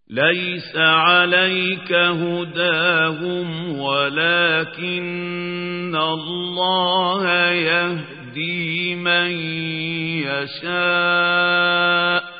ليس عليك هداهم ولكن الله يهدي من يشاء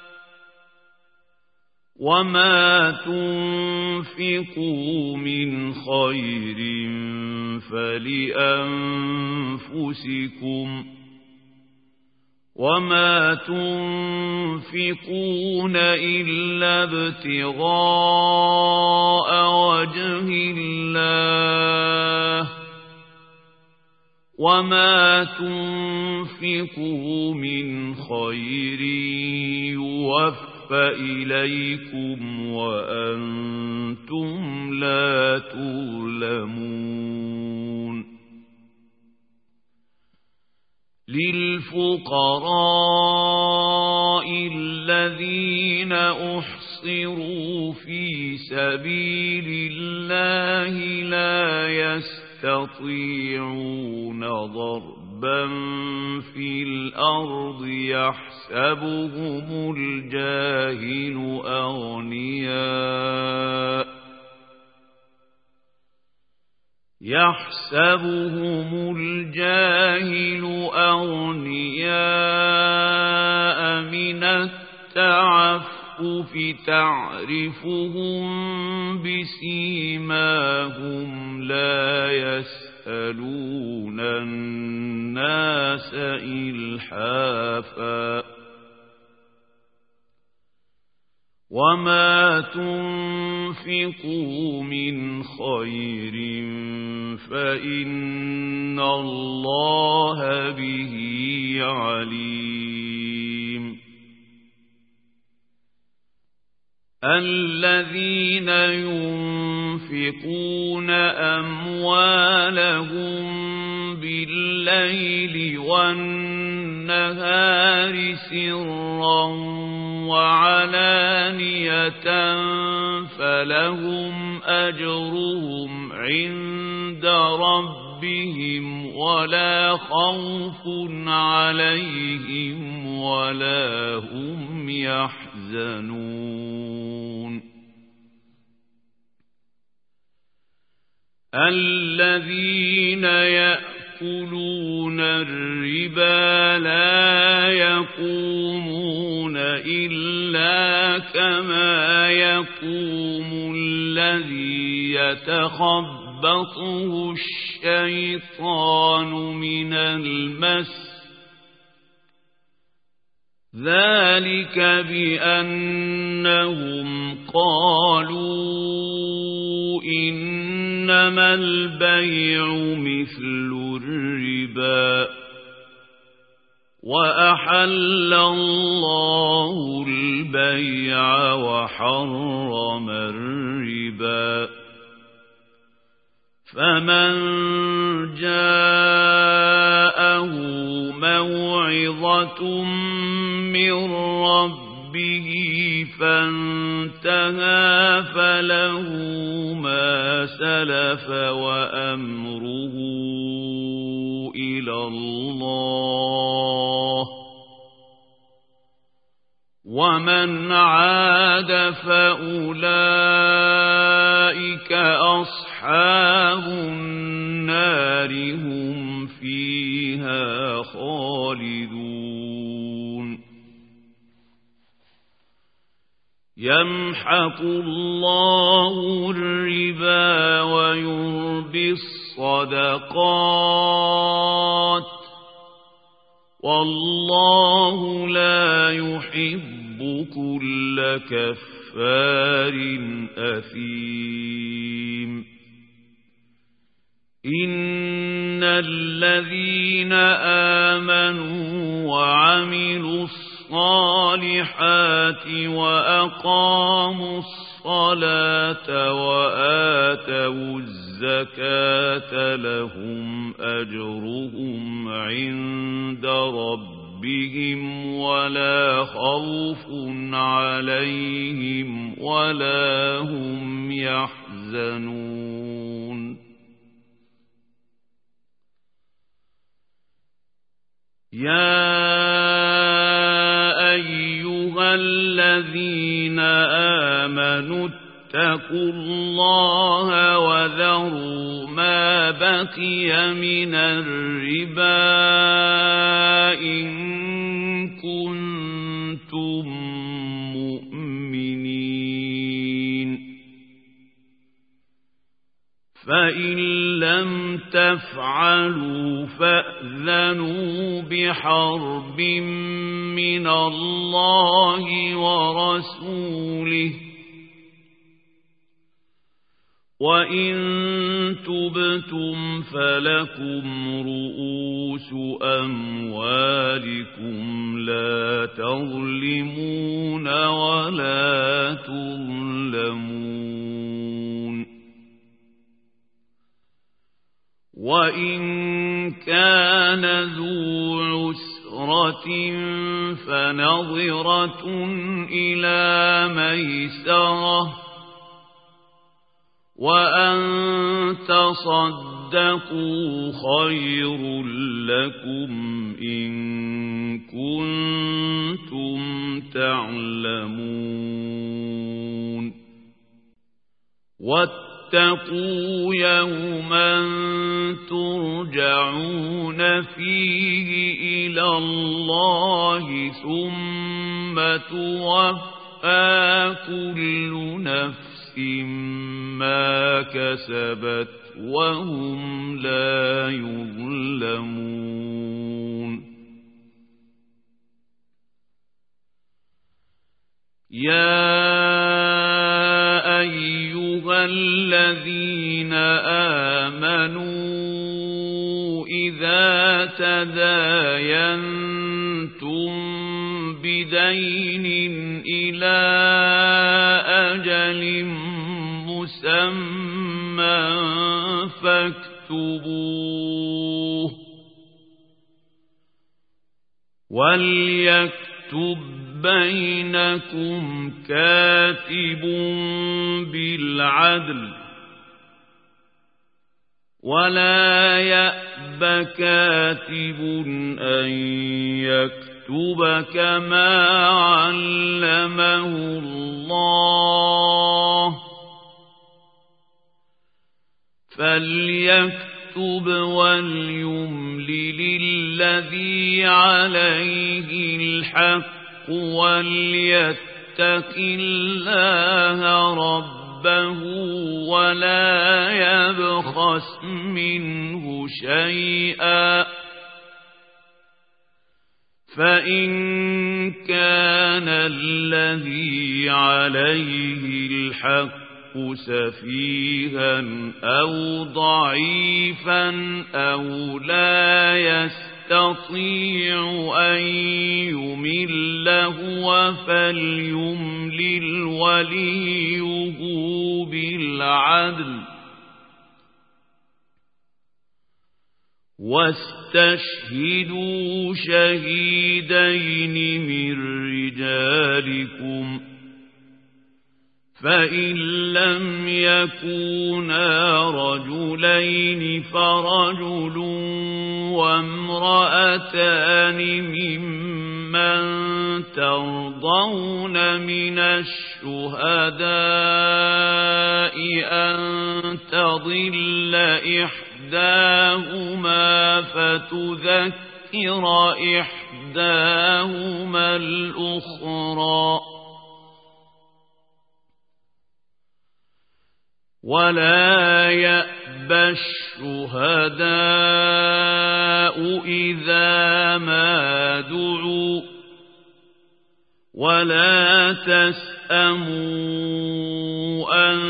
وما تنفقوا من خير فلأنفسكم وما تنفقون إلا ابتغاء وجه الله وما تنفقوا من خير يوفى إليكم وأنتم لا تظلمون للفقراء الذين أحصروا في سبيل الله لا يستطيعون ضربا في الأرض يحسبهم الجاهل أغنياء من التعفف تعرفهم بسيماهم لا يسألون الناس إلحافا وما تنفقوا من خير فإن الله به عليم الذين ينفقون أموالهم بالليل والنهار سرا وعلانية فلهم أجرهم عند ربهم ولا خوف عليهم ولا هم يحزنون الذين يأكلون الربا لا يقومون إلا كما يقوم الذي يتخبطه الشيطان من المس ذلك بأنهم قالوا إنما البيع مثل الربا وأحل الله البيع وحرم الربا فمن جاءه موعظة من ربه فانتهى فله ما سلف وأمره إلى الله ومن عاد فأولئك أصحاب النار هم فيها خالدون يمحق الله الربا ويربي الصدقات والله لا يحب كل كفار أثيم إن الذين آمنوا وعملوا الصالحات وأقاموا الصلاة وآتوا الزكاة لهم أجرهم عند ربهم ولا خوف عليهم ولا هم يحزنون يا أيها الذين آمنوا اتقوا الله وذروا ما بقي من الربا إن كنتم مؤمنين فإن لم تفعلوا فأذنوا بحرب من الله ورسوله وإن تبتم فلكم رؤوس أموالكم لا تظلمون ولا تظلمون وإن كان ذو عسرة فنظرة إلى ميسرة وأن تصدقوا خير لكم إن كنتم تعلمون واتقوا يوما ترجعون فيه إلى الله ثم توفى كل نفس ما كسبت وهم لا يظلمون يا أيها الذين آمنوا إذا تداينتم بدين إلى أجل مسمى فاكتبوه وليكتب بينكم كاتب بالعدل ولا يأب كاتب أن يكتب كما علمه الله فليكتب وليملل الذي عليه الحق وليتق الله ربه ولا يبخس منه شيئا فإن كان الذي عليه الحق سفيها أو ضعيفا أو لا يستطيع أن يمل هو فليملل وليه بالعدل واستشهدوا شهيدين من رجالكم فإن لم يكونا رجلين فرجل وامرأتان ممن ترضون من الشهداء أن تضل إحداهما فتذكر إحداهما الأخرى ولا يأبى الشهداء إذا ما دعوا ولا تسأموا أن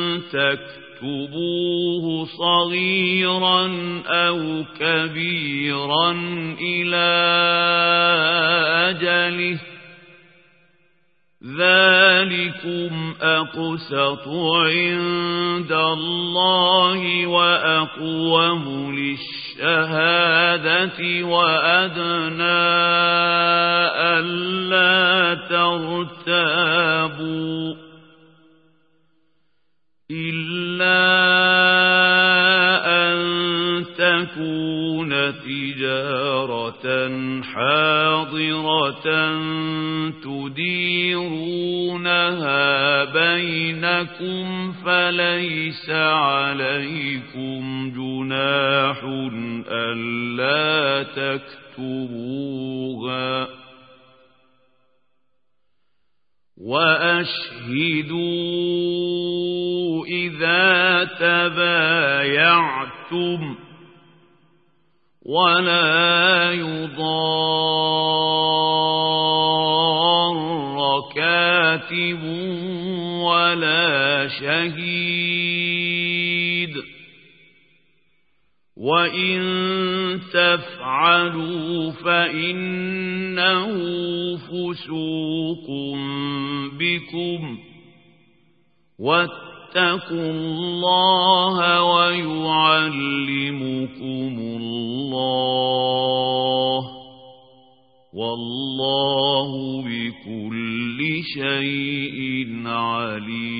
تكتبوه صغيرا أو كبيرا إلى أجله ذلكم أقسط عند الله وأقوم للشهادة وأدنى ألا ترتابوا إلا أن تكون تجارة حاضرة تديرونها بينكم فليس عليكم جناح ألا تكتبوها وأشهدوا إذا تبايعتم ولا يضار كاتب ولا شهيد وإن تفعلوا فإنه فسوق بكم واتقوا الله ويعلمكم الله والله بكل شيء عليم